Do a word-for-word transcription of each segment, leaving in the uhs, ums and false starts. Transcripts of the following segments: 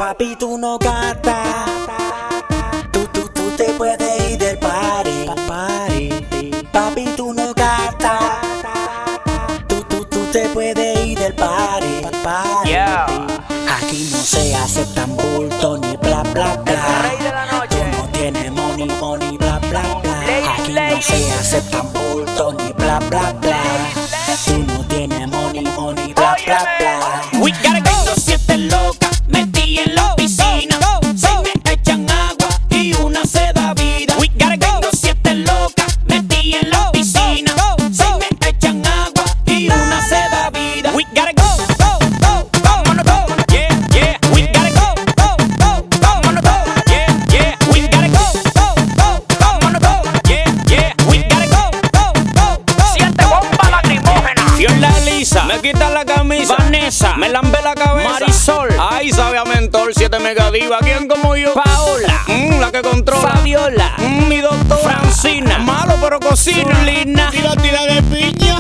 Papi, tú no gastas. Tú, tú, tú te puedes ir del party. party. Papi, tú no gastas. Tú, tú, tú te puedes ir del party. party. Yeah. Aquí no se aceptan bultos ni bla bla bla. Tú no tienes money, money, bla bla bla. Aquí no se aceptan bultos ni bla bla bla. Tú no tienes money, money, bla bla bla. We gotta go. Tengo siete locas, metí en la piscina. Seis me echan agua y una se da vida. We gotta go. Tengo siete locas, metí en la piscina. Seis me echan agua y una se da vida. We gotta go. Vámonos go. Yeah, yeah. We gotta go. Vámonos go. Yeah, yeah. We gotta go. Vámonos go. Yeah, yeah. We gotta go. Siente bomba lacrimógena. Fiorla Lisa, me quita la camisa. Vanessa, me lambe la cabeza. Marisol, ay, sabe a mentor. Siete megadiva, ¿quién como yo? Paola, mm, la que controla. Fabiola, mm, mi doctora. Francina, malo pero cocina. Zulina, y la tira de piña.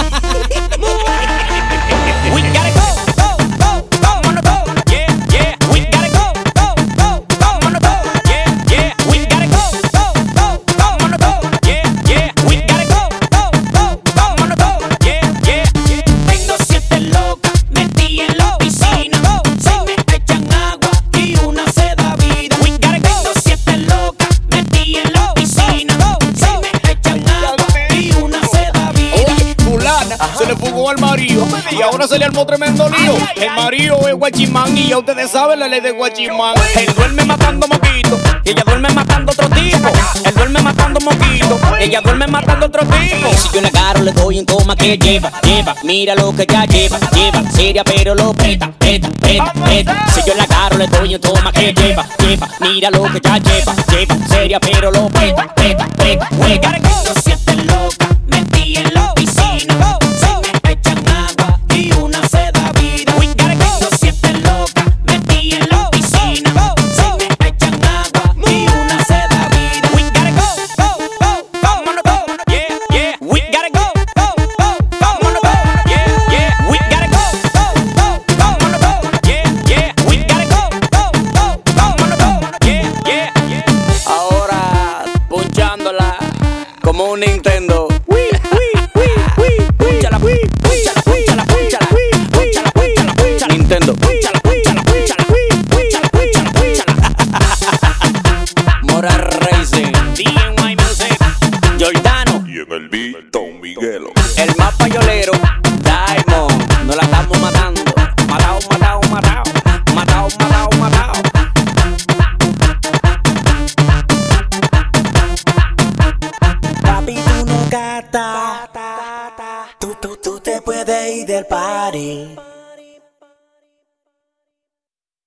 We gotta go. Vámonos go. Yeah, yeah. We gotta go. Vámonos go. Yeah, yeah. We gotta go. Vámonos go. Yeah, yeah. We gotta go. Vámonos go. Yeah, yeah. Tengo siete locas, metí en la piscina. Seis me echan agua y una se da vida. We gotta go. Tengo siete locas, metí en la piscina. Seis me echan agua y una se da vida. Oye, fulana, se le fugó al marido y ahora se le armó tremendo lío. El marido es guachimán y ya ustedes saben la ley de guachimán. Él duerme matando moquitos y ella duerme matando otro tipo. Él duerme matando moquitos, ella duerme matando otro tipo. Si yo la agarro le doy en toma que lleva, lleva. Mira lo que ya lleva, lleva. Seria pero lo peta, peta, peta, peta. Si yo la agarro le doy en toma que lleva, lleva. Mira lo que ya lleva, lleva. Seria pero lo peta, peta, peta, peta. Tengo siete locas, metí en la piscina. Seis me echan agua y una se da vida. Tengo siete locas, metí en la piscina. Seis me echan agua y una se da vida. We gotta go, vámonos go. Yeah, yeah. We gotta go, vámonos go. Yeah, yeah. We gotta go, vámonos go. Yeah, yeah. We gotta go, vámonos go. Yeah, yeah. Ahora punchándola como un Nintendo. Púnchala, púnchala, púnchala, púnchala, púnchala, púnchala, púnchala. Nintendo. Púnchala, púnchala, púnchala, púnchala, púnchala, púnchala. Mora Racing, D N Y Music, Jordano Y en el beat, Don Miguelo. el más payolero, Diamond. Nos la estamos matando. Matao, matao, matao. Matao, matao, matao. Papi, tú no gastas. Tú, tú, tú te puedes ir del party.